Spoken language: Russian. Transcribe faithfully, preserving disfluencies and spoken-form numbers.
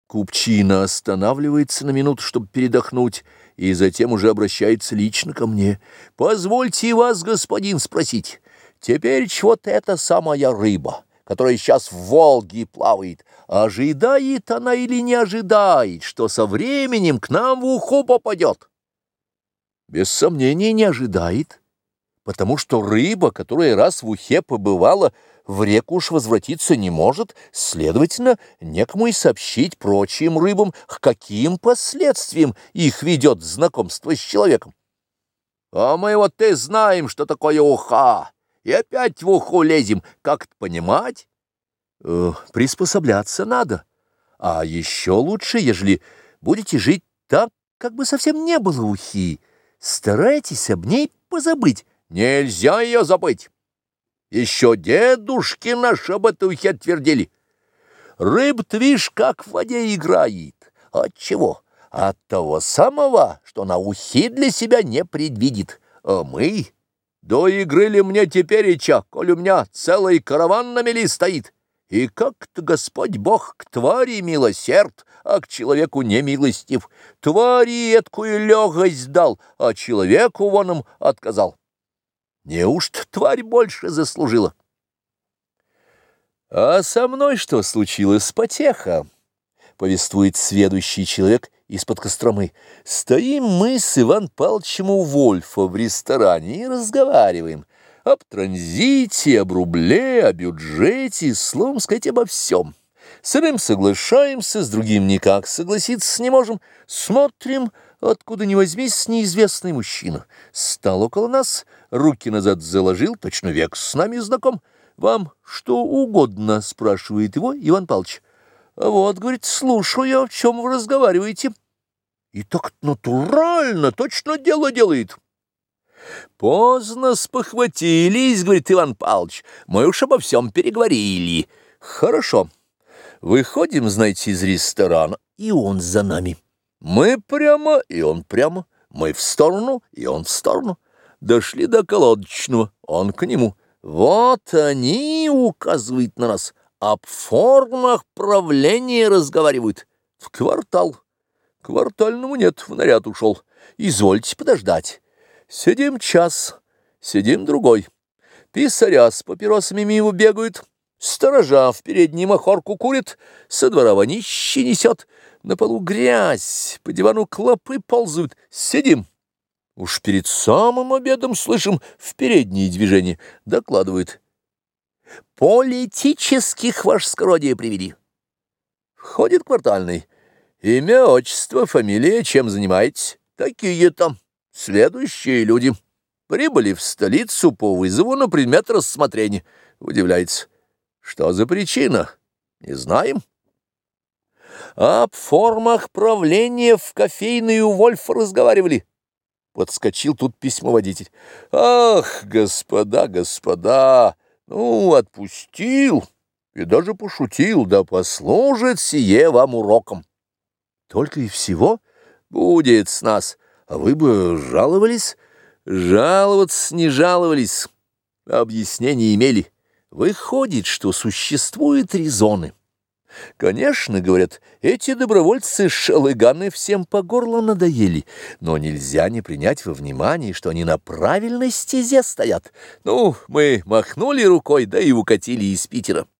Купчина останавливается на минуту, чтобы передохнуть, и затем уже обращается лично ко мне. «Позвольте вас, господин, спросить, теперь вот эта самая рыба, которая сейчас в Волге плавает, ожидает она или не ожидает, что со временем к нам в уху попадет?» Без сомнения, не ожидает, потому что рыба, которая раз в ухе побывала, в реку уж возвратиться не может, следовательно, некому и сообщить прочим рыбам, к каким последствиям их ведет знакомство с человеком. А мы вот и знаем, что такое уха, и опять в уху лезем. Как это понимать? Э, приспосабляться надо. А еще лучше, ежели будете жить так, как бы совсем не было ухи. Старайтесь об ней позабыть. Нельзя ее забыть. Еще дедушки наши об этой ухе твердили. Рыба-то, вишь, как в воде играет. От чего? От того самого, что на ухи для себя не предвидит. А мы... До игры ли мне тепереча, коль у меня целый караван на мели стоит? И как-то Господь Бог к твари милосерд, а к человеку не милостив. Твари эткую легость дал, а человеку вон им отказал. Неужто тварь больше заслужила? А со мной что случилось, потеха? Повествует сведущий человек из-под Костромы. Стоим мы с Иван Павловичем у Вольфа в ресторане и разговариваем об транзите, об рубле, о бюджете, словом сказать, обо всем. С одним соглашаемся, с другим никак согласиться не можем. Смотрим, откуда ни возьмись, неизвестный мужчина. Стал около нас, руки назад заложил, точно век с нами знаком. «Вам что угодно?» — спрашивает его Иван Павлович. «А вот, — говорит, — слушаю, о чем вы разговариваете». И так натурально, точно дело делает. «Поздно спохватились, — говорит Иван Павлович, — мы уж обо всем переговорили. Хорошо. Выходим, знаете, из ресторана, и он за нами. Мы прямо, и он прямо, мы в сторону, и он в сторону. Дошли до колодочного, он к нему. Вот они, — указывает на нас, — об формах правления разговаривают. В квартал. Квартальному нет, в наряд ушел. Извольте подождать. Сидим час, сидим другой. Писаря с папиросами мимо бегают. Сторожа в передней махорку курит, со двора вонище несет, на полу грязь, по дивану клопы ползают. Сидим. Уж перед самым обедом слышим в передние движения. Докладывает. Политических ваше скородие привели. Входит квартальный. Имя, отчество, фамилия, чем занимаетесь? Такие-то. Следующие люди. Прибыли в столицу по вызову на предмет рассмотрения. Удивляется. Что за причина? Не знаем. Об формах правления в кофейной у Вольфа разговаривали. Подскочил тут письмоводитель. Ах, господа, господа, ну, отпустил и даже пошутил, да послужит сие вам уроком. Только и всего будет с нас. А вы бы жаловались? Жаловаться не жаловались. Объяснения имели. Выходит, что существуют резоны. Конечно, говорят, эти добровольцы-шалыганы всем по горло надоели, но нельзя не принять во внимание, что они на правильной стезе стоят. Ну, мы махнули рукой, да и укатили из Питера.